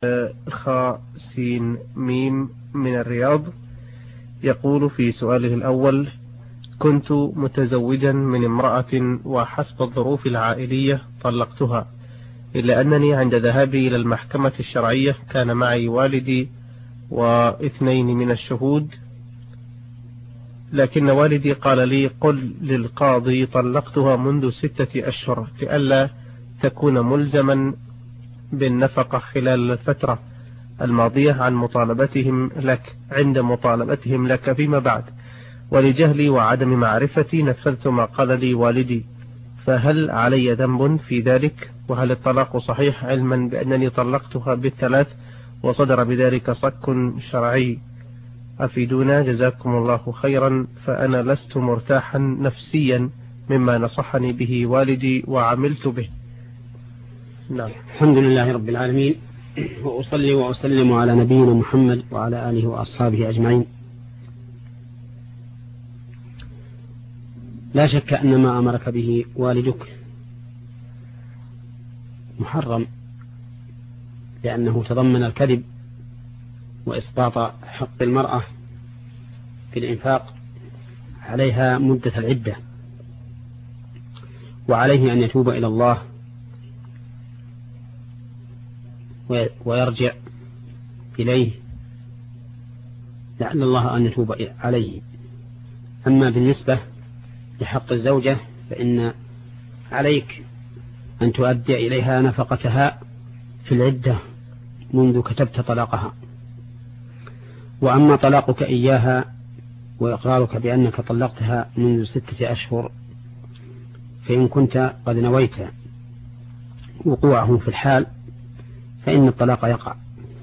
خاء سين ميم من الرياض، يقول في سؤاله الأول: كنت متزوجا من امرأة وحسب الظروف العائلية طلقتها، إلا أنني عند ذهابي إلى المحكمة الشرعية كان معي والدي واثنين من الشهود، لكن والدي قال لي: قل للقاضي طلقتها منذ 6 أشهر لئلا تكون ملزما بالنفقة خلال الفترة الماضية عن مطالبتهم لك عند مطالبتهم لك فيما بعد، ولجهلي وعدم معرفتي نفذت ما قال لي والدي، فهل علي ذنب في ذلك؟ وهل الطلاق صحيح علما بأنني طلقتها بالثلاث وصدر بذلك صك شرعي؟ أفيدونا جزاكم الله خيرا، فأنا لست مرتاحا نفسيا مما نصحني به والدي وعملت به. نعم. الحمد لله رب العالمين، وأصلي وأسلم على نبينا محمد وعلى آله وأصحابه أجمعين. لا شك أن ما أمرك به والدك محرم، لأنه تضمن الكذب وإسقاط حق المرأة في الإنفاق عليها مدة العدة، وعليه أن يتوب إلى الله ويرجع إليه لعل الله أن يتوب عليه. أما بالنسبة لحق الزوجة فإن عليك أن تؤدي إليها نفقتها في العدة منذ كتبت طلاقها. وأما طلاقك إياها وإقرارك بأنك طلقتها منذ 6 أشهر، فإن كنت قد نويت وقوعه في الحال فإن الطلاق يقع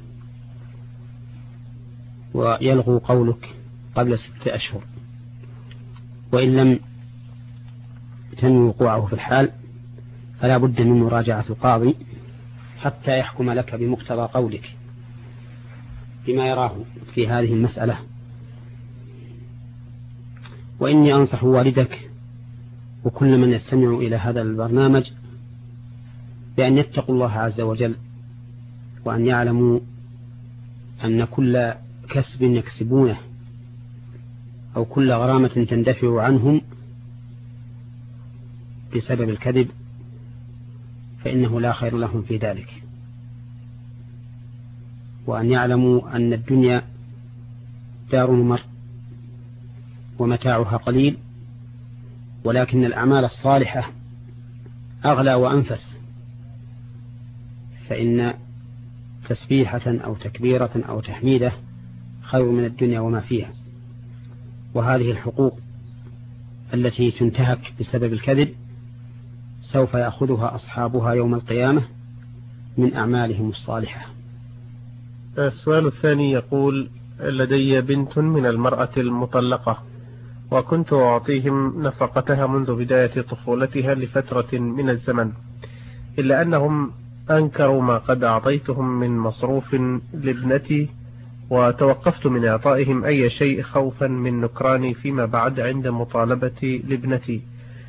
ويلغو قولك قبل 6 أشهر. وإن لم تنوي وقوعه في الحال فلا بد من مراجعة القاضي حتى يحكم لك بمقتضى قولك بما يراه في هذه المسألة. وإني أنصح والدك وكل من يستمع إلى هذا البرنامج بأن يتقوا الله عز وجل، وأن يعلموا أن كل كسب يكسبونه أو كل غرامة تندفع عنهم بسبب الكذب فإنه لا خير لهم في ذلك، وأن يعلموا أن الدنيا دار ممر ومتاعها قليل، ولكن الأعمال الصالحة أغلى وأنفس، فإن تسبيحة أو تكبيرة أو تحميدة خير من الدنيا وما فيها. وهذه الحقوق التي تنتهك بسبب الكذب سوف يأخذها أصحابها يوم القيامة من أعمالهم الصالحة. السؤال الثاني يقول: لدي بنت من المرأة المطلقة، وكنت أعطيهم نفقتها منذ بداية طفولتها لفترة من الزمن، إلا أنهم أنكروا ما قد أعطيتهم من مصروف لابنتي، وتوقفت من إعطائهم أي شيء خوفا من نكراني فيما بعد عند مطالبتي لابنتي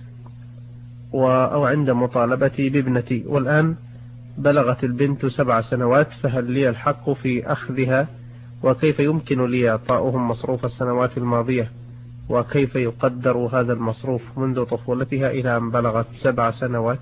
أو عند مطالبتي بابنتي. والآن بلغت البنت 7 سنوات، فهل لي الحق في أخذها؟ وكيف يمكن لي إعطاؤهم مصروف السنوات الماضية؟ وكيف يقدر هذا المصروف منذ طفولتها إلى أن بلغت 7 سنوات؟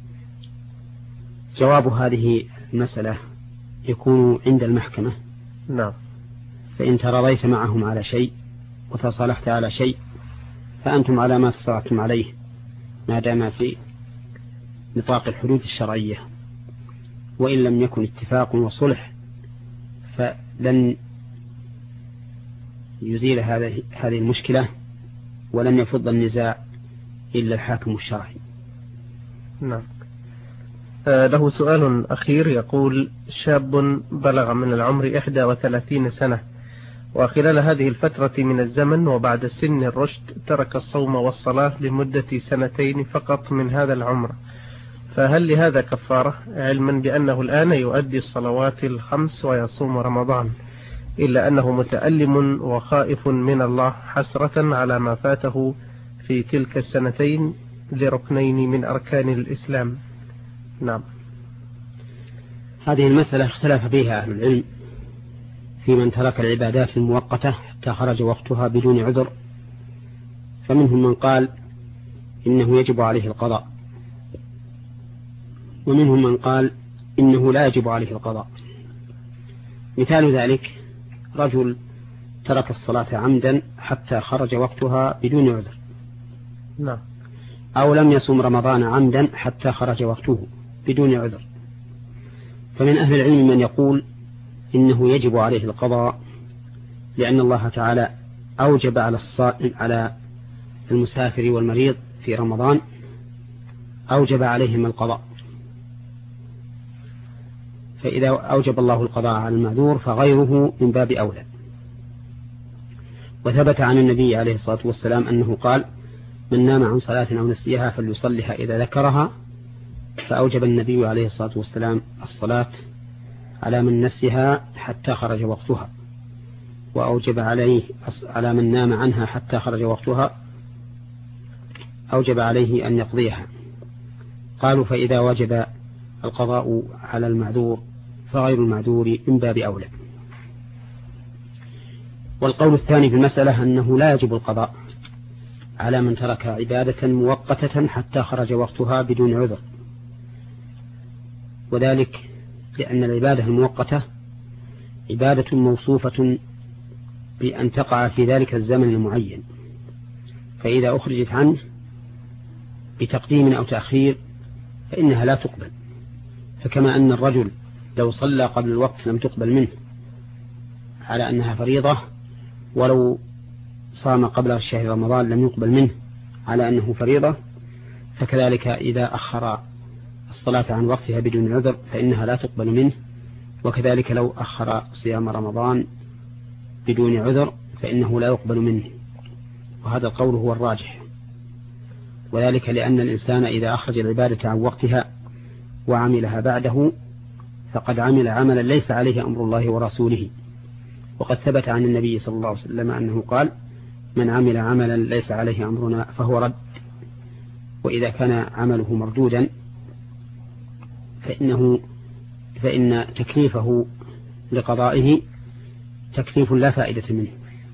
جواب هذه المسألة يكون عند المحكمة. نعم. فإن تراضيت معهم على شيء وتصالحت على شيء فأنتم على ما تصالحتم عليه ما دام في نطاق الحدود الشرعية. وإن لم يكن اتفاق وصلح فلن يزيل هذه المشكلة ولن يفض النزاع إلا الحاكم الشرعي. نعم. له سؤال أخير يقول: شاب بلغ من العمر 31 سنة، وخلال هذه الفترة من الزمن وبعد سن الرشد ترك الصوم والصلاة لمدة 2 فقط من هذا العمر، فهل لهذا كفارة، علما بأنه الآن يؤدي الصلوات 5 ويصوم رمضان، إلا أنه متألم وخائف من الله حسرة على ما فاته في تلك 2 لركنين من أركان الإسلام؟ نعم. هذه المسألة اختلف فيها أهل العلم في من ترك العبادات المؤقتة حتى خرج وقتها بدون عذر، فمنهم من قال إنه يجب عليه القضاء، ومنهم من قال إنه لا يجب عليه القضاء. مثال ذلك رجل ترك الصلاة عمدا حتى خرج وقتها بدون عذر، نعم. أو لم يصم رمضان عمدا حتى خرج وقته بدون عذر. فمن أهل العلم من يقول إنه يجب عليه القضاء، لأن الله تعالى أوجب على المسافر والمريض في رمضان أوجب عليهم القضاء، فإذا أوجب الله القضاء على المعذور فغيره من باب أولى. وثبت عن النبي عليه الصلاة والسلام أنه قال: من نام عن صلاة أو نسيها فليصلها إذا ذكرها، فأوجب النبي عليه الصلاة والسلام الصلاة على من نسيها حتى خرج وقتها، وأوجب على من نام عنها حتى خرج وقتها أوجب عليه أن يقضيها. قالوا: فإذا وجب القضاء على المعذور فغير المعذور من باب أولى. والقول الثاني في المسألة أنه لا يجب القضاء على من ترك عبادة مؤقتة حتى خرج وقتها بدون عذر، وذلك لأن العبادة المؤقتة عبادة موصوفة بأن تقع في ذلك الزمن المعين، فإذا أخرجت عنه بتقديم أو تأخير فإنها لا تقبل. فكما أن الرجل لو صلى قبل الوقت لم تقبل منه على أنها فريضة، ولو صام قبل شهر رمضان لم يقبل منه على أنه فريضة، فكذلك إذا أخر الصلاة عن وقتها بدون عذر فإنها لا تقبل منه، وكذلك لو أخر صيام رمضان بدون عذر فإنه لا يقبل منه. وهذا القول هو الراجح، وذلك لأن الإنسان إذا أخرج العبادة عن وقتها وعملها بعده فقد عمل عملا ليس عليه أمر الله ورسوله. وقد ثبت عن النبي صلى الله عليه وسلم أنه قال: من عمل عملا ليس عليه أمرنا فهو رد. وإذا كان عمله مردودا فإن تكليفه لقضائه تكليف لا فائدة منه.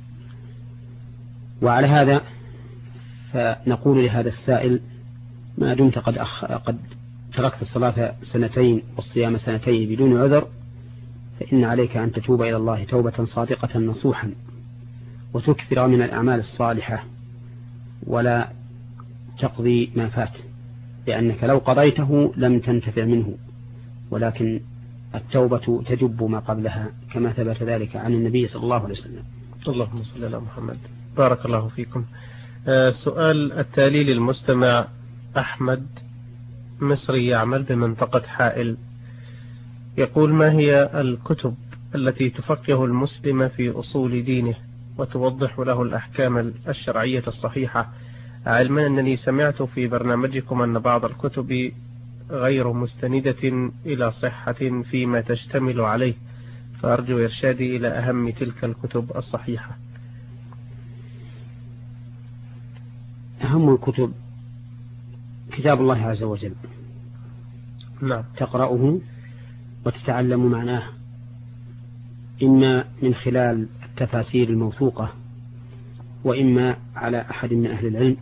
وعلى هذا فنقول لهذا السائل: ما دمت قد تركت الصلاة سنتين والصيام سنتين بدون عذر، فإن عليك أن تتوب إلى الله توبة صادقة نصوحا، وتكثر من الأعمال الصالحة، ولا تقضي ما فات، لأنك لو قضيته لم تنتفع منه، ولكن التوبة تجب ما قبلها، كما ثبت ذلك عن النبي صلى الله عليه وسلم. اللهم صل على محمد. بارك الله فيكم. سؤال التالي للمستمع أحمد، مصري يعمل بمنطقة حائل، يقول: ما هي الكتب التي تفقه المسلم في أصول دينه وتوضح له الأحكام الشرعية الصحيحة، علما أنني سمعت في برنامجكم أن بعض الكتب غير مستندة إلى صحة فيما تشتمل عليه، فأرجو إرشادي إلى أهم تلك الكتب الصحيحة. أهم الكتب كتاب الله عز وجل، نعم، تقرأه وتتعلم معناه، إما من خلال التفاسير الموثوقة، وإما على أحد من أهل العلم،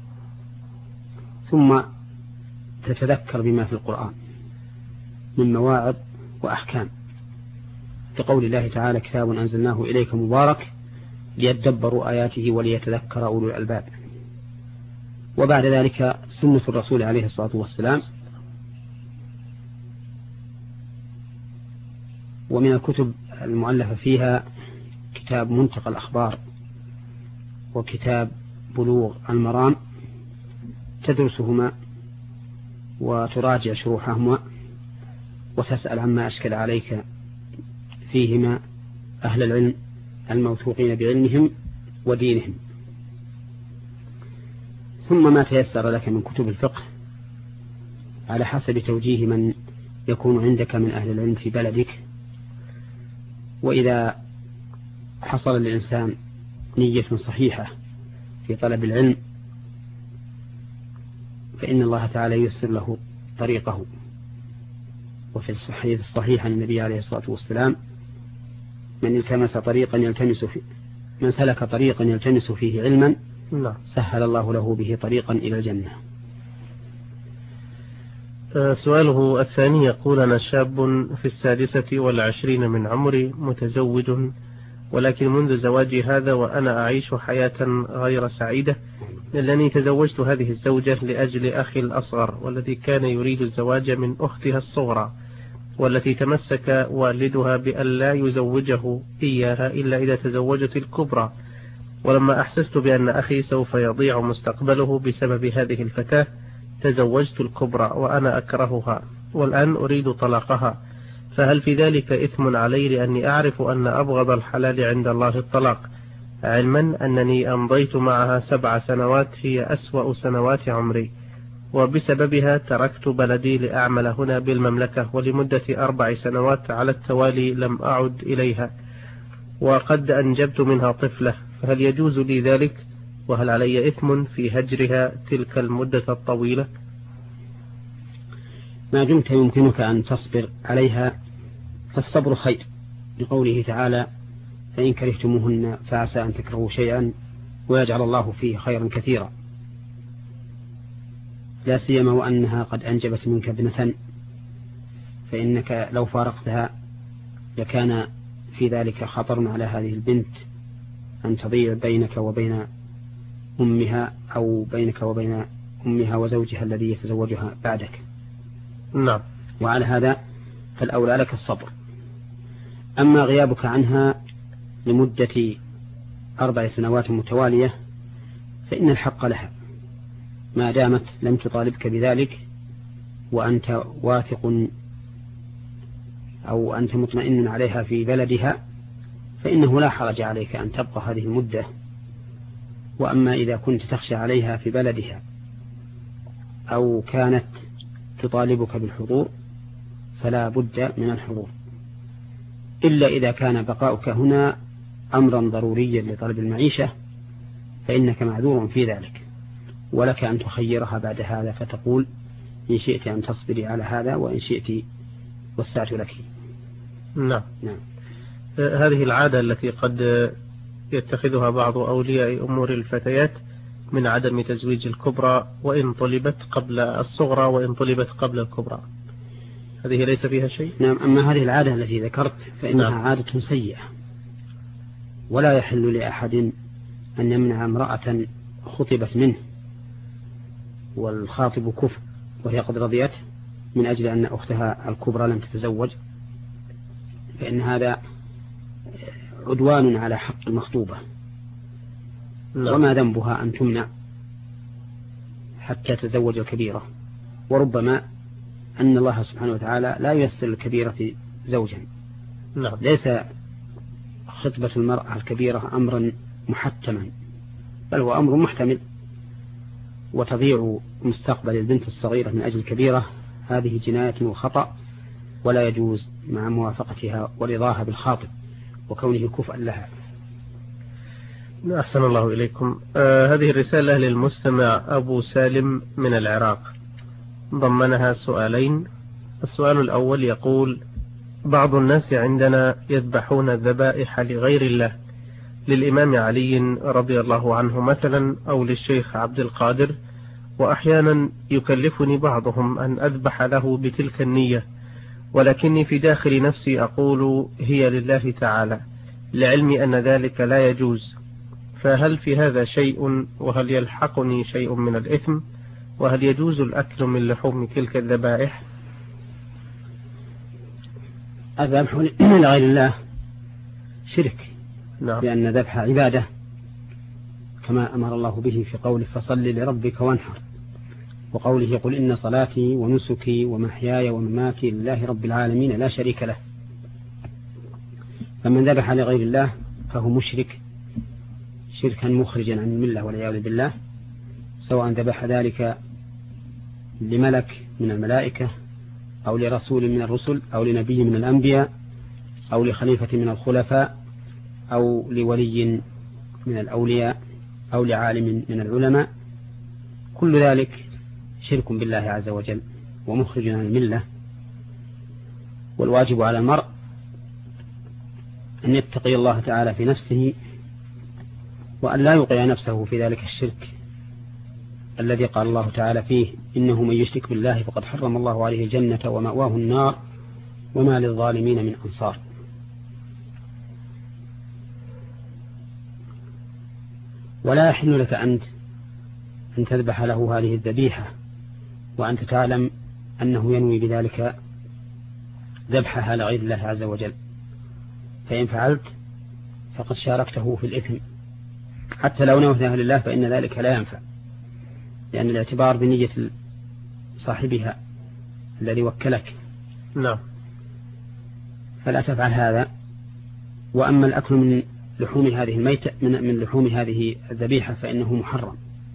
ثم تتذكر بما في القرآن من مواعظ وأحكام، كقول الله تعالى: كتاب أنزلناه إليك مبارك ليدبروا آياته وليتذكر أولو الألباب. وبعد ذلك سنة الرسول عليه الصلاة والسلام. ومن الكتب المؤلفة فيها كتاب منتقى الأخبار وكتاب بلوغ المرام، تدرسهما وتراجع شروحهما وتسأل عما أشكل عليك فيهما أهل العلم الموثوقين بعلمهم ودينهم. ثم ما تيسر لك من كتب الفقه على حسب توجيه من يكون عندك من أهل العلم في بلدك. وإذا حصل للإنسان نية صحيحة في طلب العلم فإن الله تعالى ييسر له طريقه. وفي الصحيح عن النبي عليه الصلاة والسلام: من سلك طريقا يلتمس فيه علما سهل الله له به طريقا إلى الجنة. سؤاله الثاني يقول: أنا شاب في 26 من عمري، متزوج، ولكن منذ زواجي هذا وأنا أعيش حياة غير سعيدة، لأنني تزوجت هذه الزوجة لأجل أخي الأصغر، والذي كان يريد الزواج من أختها الصغرى، والتي تمسك والدها بأن لا يزوجه إياها إلا إذا تزوجت الكبرى. ولما أحسست بأن أخي سوف يضيع مستقبله بسبب هذه الفتاة تزوجت الكبرى وأنا أكرهها، والآن أريد طلاقها، فهل في ذلك إثم علي لأني أعرف أن أبغض الحلال عند الله الطلاق، علما أنني أمضيت معها 7 سنوات هي أسوأ سنوات عمري، وبسببها تركت بلدي لأعمل هنا بالمملكة، ولمدة 4 سنوات على التوالي لم أعد إليها، وقد أنجبت منها طفلة، فهل يجوز لي ذلك؟ وهل علي إثم في هجرها تلك المدة الطويلة؟ ما دمت يمكنك أن تصبر عليها فالصبر خير، لقوله تعالى: فإن كرهتموهن فعسى أن تكرهوا شيئا ويجعل الله فيه خيرا كثيرا، لا سيما وأنها قد أنجبت منك ابنة، فإنك لو فارقتها لكان في ذلك خطر على هذه البنت أن تضيع بينك وبين أمها، أو بينك وبين أمها وزوجها الذي يتزوجها بعدك. نعم. وعلى هذا فالأولى لك الصبر. أما غيابك عنها لمدة 4 سنوات متوالية فإن الحق لها ما دامت لم تطالبك بذلك، وأنت واثق أو أنت مطمئن عليها في بلدها، فإنه لا حرج عليك أن تبقى هذه المدة. وأما إذا كنت تخشى عليها في بلدها أو كانت تطالبك بالحضور فلا بد من الحضور، إلا إذا كان بقاؤك هنا أمرا ضروريا لطلب المعيشة فإنك معذور في ذلك، ولك أن تخيرها بعد هذا فتقول: إن شئت أن تصبري على هذا، وإن شئت وسعت لك. نعم. هذه العادة التي قد يتخذها بعض أولياء أمور الفتيات من عدم تزويج الكبرى وإن طلبت قبل الصغرى وإن طلبت قبل الكبرى، هذه ليس فيها شيء؟ نعم. أما هذه العادة التي ذكرت فإنها عادة سيئة، ولا يحل لأحد أن يمنع امرأة خطبت منه والخاطب كفء وهي قد رضيت من أجل أن أختها الكبرى لم تتزوج، فإن هذا عدوان على حق المخطوبة. وما ذنبها أن تمنع حتى تتزوج الكبيرة، وربما أن الله سبحانه وتعالى لا ييسر الكبيرة زوجا. ليس خطبة المرأة الكبيرة أمرا محتما، بل هو أمر محتمل، وتضيع مستقبل البنت الصغيرة من أجل الكبيرة هذه جناية وخطأ، ولا يجوز مع موافقتها ورضاها بالخاطب وكونه كفءا لها. أحسن الله إليكم. هذه الرسالة للمستمع أبو سالم من العراق، ضمنها سؤالين. السؤال الأول يقول: بعض الناس عندنا يذبحون الذبائح لغير الله، للإمام علي رضي الله عنه مثلا، أو للشيخ عبد القادر، وأحيانا يكلفني بعضهم أن أذبح له بتلك النية، ولكني في داخل نفسي أقول هي لله تعالى، لعلمي أن ذلك لا يجوز، فهل في هذا شيء؟ وهل يلحقني شيء من الإثم؟ وهل يجوز الأكل من لحوم تلك الذبائح؟ الذبح لغير الله شرك، نعم. لأن ذبح عبادة كما أمر الله به في قوله: فصل لربك وانحر، وقوله: قل إن صلاتي ونسكي ومحياي ومماتي لله رب العالمين لا شريك له. فمن ذبح لغير الله فهو مشرك شركا مخرجا عن الملة والعياذ بالله، سواء ذبح ذلك لملك من الملائكة أو لرسول من الرسل أو لنبي من الأنبياء أو لخليفة من الخلفاء أو لولي من الأولياء أو لعالم من العلماء، كل ذلك شرك بالله عز وجل ومخرج عن الملة. والواجب على المرء أن يتقي الله تعالى في نفسه وأن لا يوقع نفسه في ذلك الشرك الذي قال الله تعالى فيه إنه من يشرك بالله فقد حرم الله عليه الجنة ومأواه النار وما للظالمين من أنصار. ولا يحل لك أنت أن تذبح له هذه الذبيحة وأنت تعلم أنه ينوي بذلك ذبحها لغير الله عز وجل، فإن فعلت فقد شاركته في الإثم حتى لو نويتها لله فإن ذلك لا ينفع، لأن الاعتبار بنية صاحبها الذي وكلك. نعم. فلا تفعل هذا. وأما الأكل من لحوم هذه الميتة من لحوم هذه الذبيحة فإنه محرم،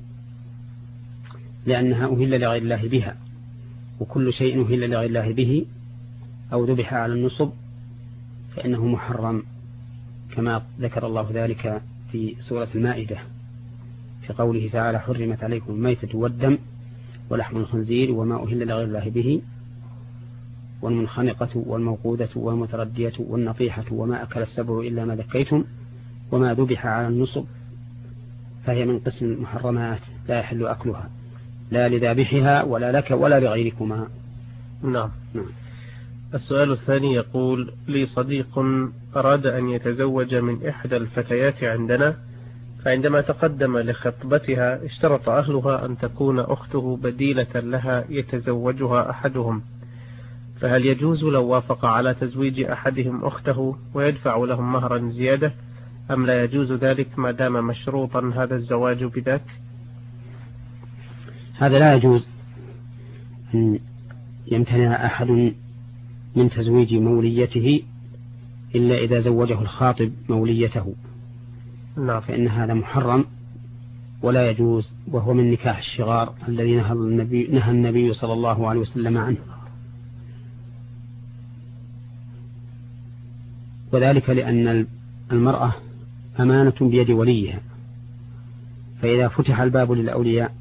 لأنها أهل لغير الله بها، وكل شيء أهل لغير الله به أو ذبح على النصب فإنه محرم، كما ذكر الله ذلك في سورة المائدة في قوله تعالى حرمت عليكم الميتة والدم ولحم الخنزير وما أهل لغير الله به والمنخنقة والموقودة والمتردية والنطيحة وما أكل السبع إلا ما ذكيتم وما ذبح على النصب فهي من قسم المحرمات لا يحل أكلها لا لذابحها ولا لك ولا لغيركما. نعم. السؤال الثاني يقول: لي صديق أراد أن يتزوج من إحدى الفتيات عندنا، فعندما تقدم لخطبتها اشترط أهلها أن تكون أخته بديلة لها يتزوجها أحدهم، فهل يجوز لو وافق على تزويج أحدهم أخته ويدفع لهم مهرا زيادة، أم لا يجوز ذلك ما دام مشروطا هذا الزواج بذاك؟ هذا لا يجوز أن يمتنع أحد من تزويج موليته إلا إذا زوجه الخاطب موليته. نعم. فإن هذا محرم ولا يجوز، وهو من نكاح الشغار الذي نهى النبي صلى الله عليه وسلم عنه، وذلك لأن المرأة أمانة بيد وليها، فإذا فتح الباب للأولياء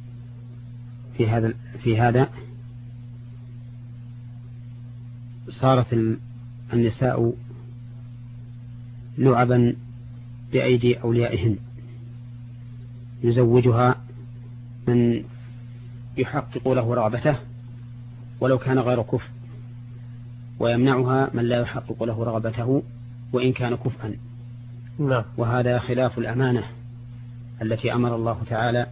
في هذا صارت النساء لعبا بأيدي أوليائهن، يزوجها من يحقق له رغبته ولو كان غير كفء، ويمنعها من لا يحقق له رغبته وإن كان كفءا. نعم. وهذا خلاف الأمانة التي أمر الله تعالى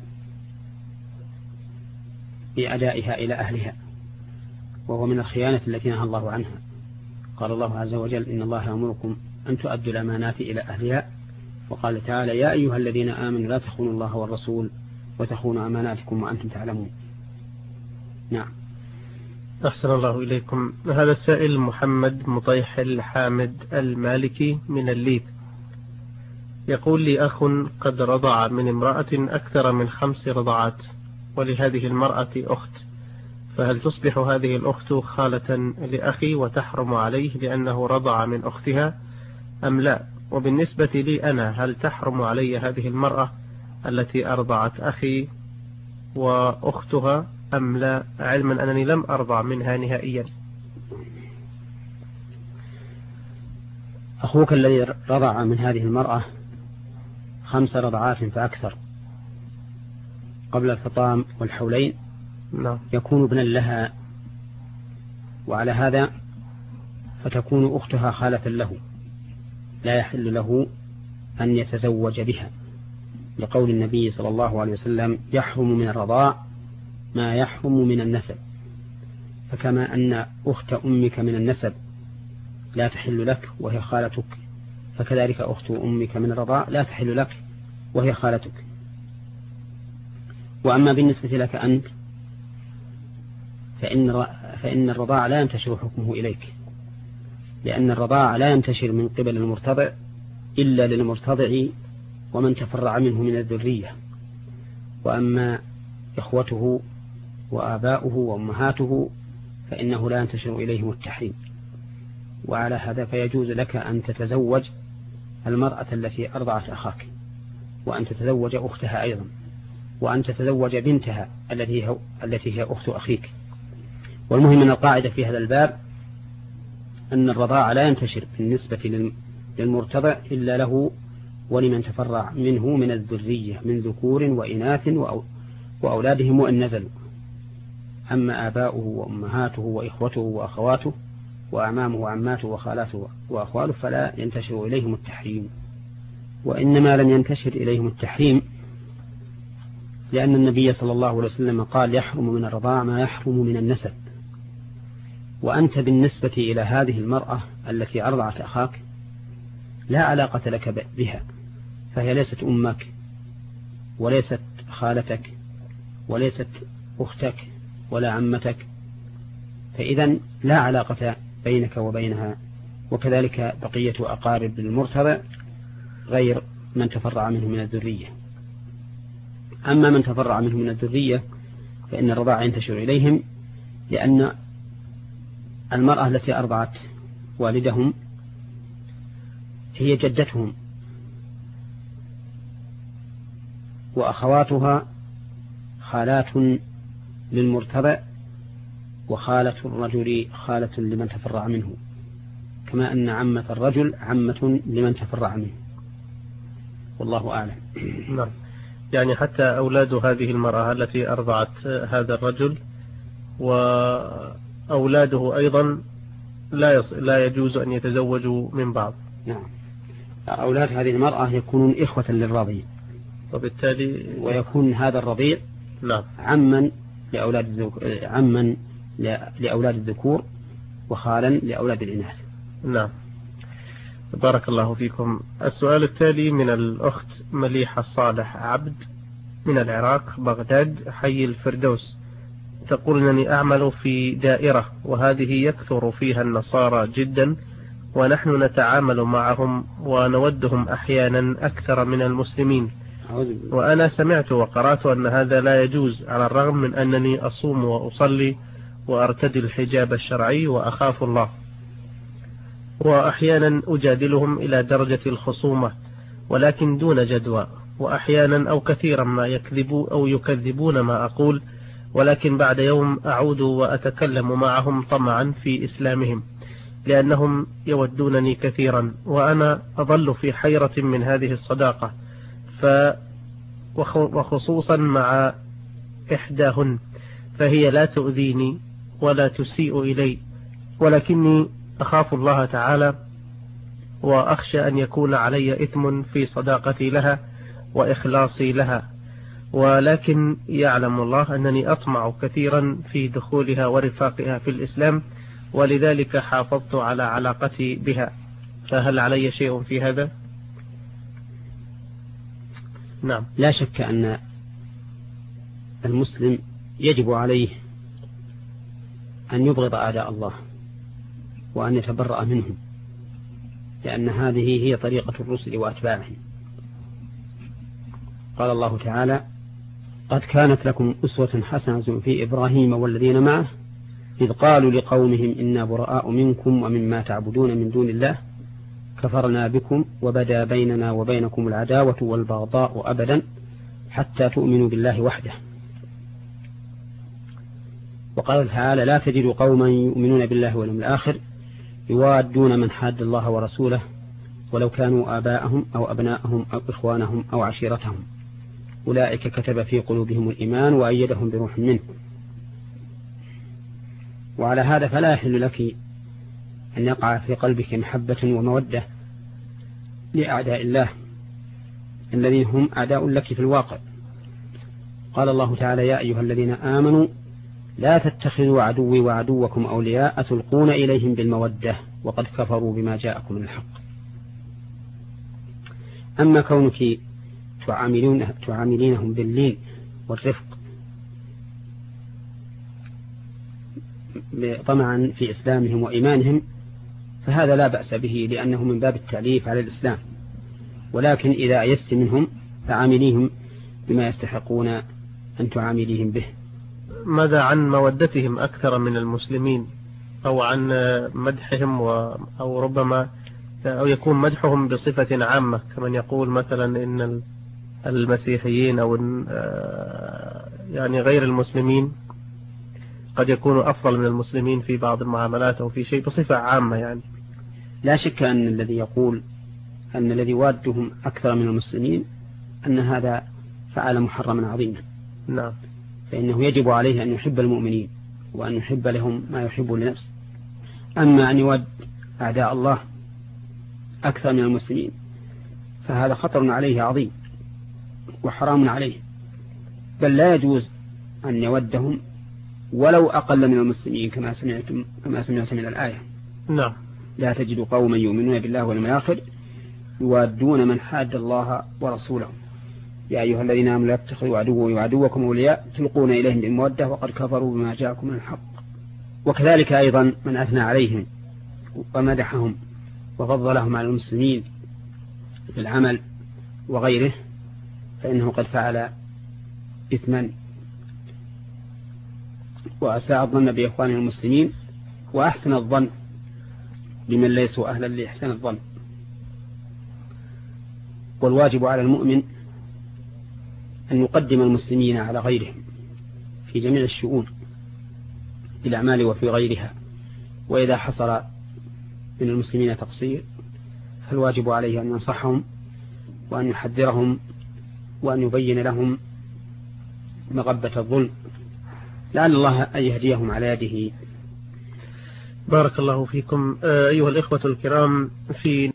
بأدائها إلى أهلها، وهو من الخيانة التي نهى الله عنها. قال الله عز وجل إن الله يأمركم أن تؤدوا الأمانات إلى أهلها، وقال تعالى يا أيها الذين آمنوا لا تخونوا الله والرسول وتخونوا أماناتكم وأنتم تعلمون. نعم. أحسن الله إليكم. هذا السائل محمد مطيح الحامد المالكي من الليث يقول: لي أخ قد رضع من امرأة أكثر من 5 رضعات، ولهذه المرأة أخت، فهل تصبح هذه الأخت خالة لأخي وتحرم عليه لأنه رضع من أختها أم لا؟ وبالنسبة لي أنا هل تحرم علي هذه المرأة التي أرضعت أخي وأختها أم لا، علما أنني لم أرضع منها نهائيا؟ أخوك الذي رضع من هذه المرأة 5 رضعات فأكثر قبل الفطام والحولين يكون ابنا لها، وعلى هذا فتكون أختها خالة له، لا يحل له أن يتزوج بها، لقول النبي صلى الله عليه وسلم يحرم من الرضاع ما يحرم من النسب. فكما أن أخت أمك من النسب لا تحل لك وهي خالتك، فكذلك أخت أمك من الرضاع لا تحل لك وهي خالتك. وأما بالنسبة لك أنت فإن الرضاع لا ينتشر حكمه إليك، لأن الرضاع لا ينتشر من قبل المرتضع إلا للمرتضع ومن تفرع منه من الذرية، وأما إخوته وآباؤه وأمهاته فإنه لا ينتشر إليهم التحريم. وعلى هذا فيجوز لك أن تتزوج المرأة التي أرضعت أخاك، وأن تتزوج أختها أيضا، وأن تتزوج بنتها التي هي أخت أخيك. والمهم من القاعدة في هذا الباب أن الرضاع لا ينتشر بالنسبة للمرتضع إلا له ولمن تفرع منه من الذرية من ذكور وإناث وأولادهم وإن نزلوا. أما آباؤه وأمهاته وإخوته وأخواته وأعمامه وعماته وخالاته وأخواله فلا ينتشر إليهم التحريم. وإنما لم ينتشر إليهم التحريم لأن النبي صلى الله عليه وسلم قال يحرم من الرضاع ما يحرم من النسب. وأنت بالنسبة إلى هذه المرأة التي أرضعت أخاك لا علاقة لك بها، فهي ليست أمك وليست خالتك وليست أختك ولا عمتك، فإذا لا علاقة بينك وبينها. وكذلك بقية أقارب المرتضع غير من تفرع منه من الذرية. أما من تفرع منه من الذرية فإن الرضاع ينتشر إليهم، لأن المرأة التي أرضعت والدهم هي جدتهم، وأخواتها خالات للمرتضع، وخالة الرجل خالة لمن تفرع منه، كما أن عمة الرجل عمة لمن تفرع منه. والله أعلم. نعم. يعني حتى أولاد هذه المرأة التي أرضعت هذا الرجل وأولاده أيضا لا يجوز أن يتزوجوا من بعض. نعم. أولاد هذه المرأة يكونون إخوة للرضيع، وبالتالي ويكون هذا الرضيع نعم عما لأولاد الذكور وخالا لأولاد الإناث. نعم. بارك الله فيكم. السؤال التالي من الأخت مليحة صالح عبد من العراق بغداد حي الفردوس، تقول أنني أعمل في دائرة وهذه يكثر فيها النصارى جدا، ونحن نتعامل معهم ونودهم أحيانا أكثر من المسلمين، وأنا سمعت وقرأت أن هذا لا يجوز، على الرغم من أنني أصوم وأصلي وأرتدي الحجاب الشرعي وأخاف الله، وأحيانا أجادلهم إلى درجة الخصومة ولكن دون جدوى، وأحيانا أو كثيرا ما يكذبون ما أقول، ولكن بعد يوم أعود وأتكلم معهم طمعا في إسلامهم لأنهم يودونني كثيرا، وأنا أظل في حيرة من هذه الصداقة، وخصوصا مع إحداهن، فهي لا تؤذيني ولا تسيء إلي، ولكني أخاف الله تعالى وأخشى أن يكون علي إثم في صداقتي لها وإخلاصي لها، ولكن يعلم الله أنني أطمع كثيرا في دخولها ورفاقها في الإسلام، ولذلك حافظت على علاقتي بها، فهل علي شيء في هذا؟ نعم. لا شك أن المسلم يجب عليه أن يبغض أعداء الله وأن يتبرأ منهم، لأن هذه هي طريقة الرسل وأتباعهم. قال الله تعالى: قد كانت لكم أسوة حسنة في إبراهيم والذين معه إذ قالوا لقومهم إنا براء منكم ومما تعبدون من دون الله كفرنا بكم وبدا بيننا وبينكم العداوة والبغضاء أبدا حتى تؤمنوا بالله وحده. وقال تعالى: لا تجد قوما يؤمنون بالله واليوم الآخر يوادون من حاد الله ورسوله ولو كانوا آباءهم أو أبناءهم أو إخوانهم أو عشيرتهم أولئك كتب في قلوبهم الإيمان وأيدهم بروح منه. وعلى هذا فلا يحل لك أن يقع في قلبك محبة ومودة لأعداء الله الذين هم أعداء لك في الواقع. قال الله تعالى: يا أيها الذين آمنوا لا تتخذوا عدوي وعدوكم أولياء تلقون إليهم بالمودة وقد كفروا بما جاءكم من الحق. أما كونك تعاملينهم باللين والرفق طمعا في إسلامهم وإيمانهم فهذا لا بأس به، لأنه من باب التعليف على الإسلام، ولكن إذا أيست منهم فعامليهم بما يستحقون أن تعامليهم به. ماذا عن مودتهم أكثر من المسلمين، أو عن مدحهم أو ربما أو يكون مدحهم بصفة عامة، كمن يقول مثلا إن المسيحيين أو يعني غير المسلمين قد يكونوا أفضل من المسلمين في بعض المعاملات أو في شيء بصفة عامة يعني. لا شك أن الذي يقول أن الذي يوادهم أكثر من المسلمين أن هذا فعل محرما عظيما. نعم. فإنه يجب عليه أن يحب المؤمنين وأن يحب لهم ما يحب لنفسه. أما أن يود أعداء الله أكثر من المسلمين فهذا خطر عليه عظيم وحرام عليه، بل لا يجوز أن يودهم ولو أقل من المسلمين كما سمعت من الآية. نعم. لا تجد قوما يؤمنون بالله واليوم الآخر يوادون من حاد الله ورسوله يا أيها الذين آمنوا لا تتخذوا عدوي وعدوكم أولياء تلقون إليهم بالمودة وقد كفروا بما جاءكم من الحق. وكذلك أيضا من أثنى عليهم ومدحهم وفضلهم على المسلمين في العمل وغيره فإنه قد فعل إثما وأساء الظن بإخوانه المسلمين وأحسن الظن بمن ليسوا أهلا لإحسان الظن. والواجب على المؤمن أن يقدم المسلمين على غيرهم في جميع الشؤون في الأعمال وفي غيرها، وإذا حصل من المسلمين تقصير فالواجب عليه أن ينصحهم وأن يحذرهم وأن يبين لهم مغبة الظلم لعل الله أن يهديهم على يده. بارك الله فيكم. أيها الإخوة الكرام، في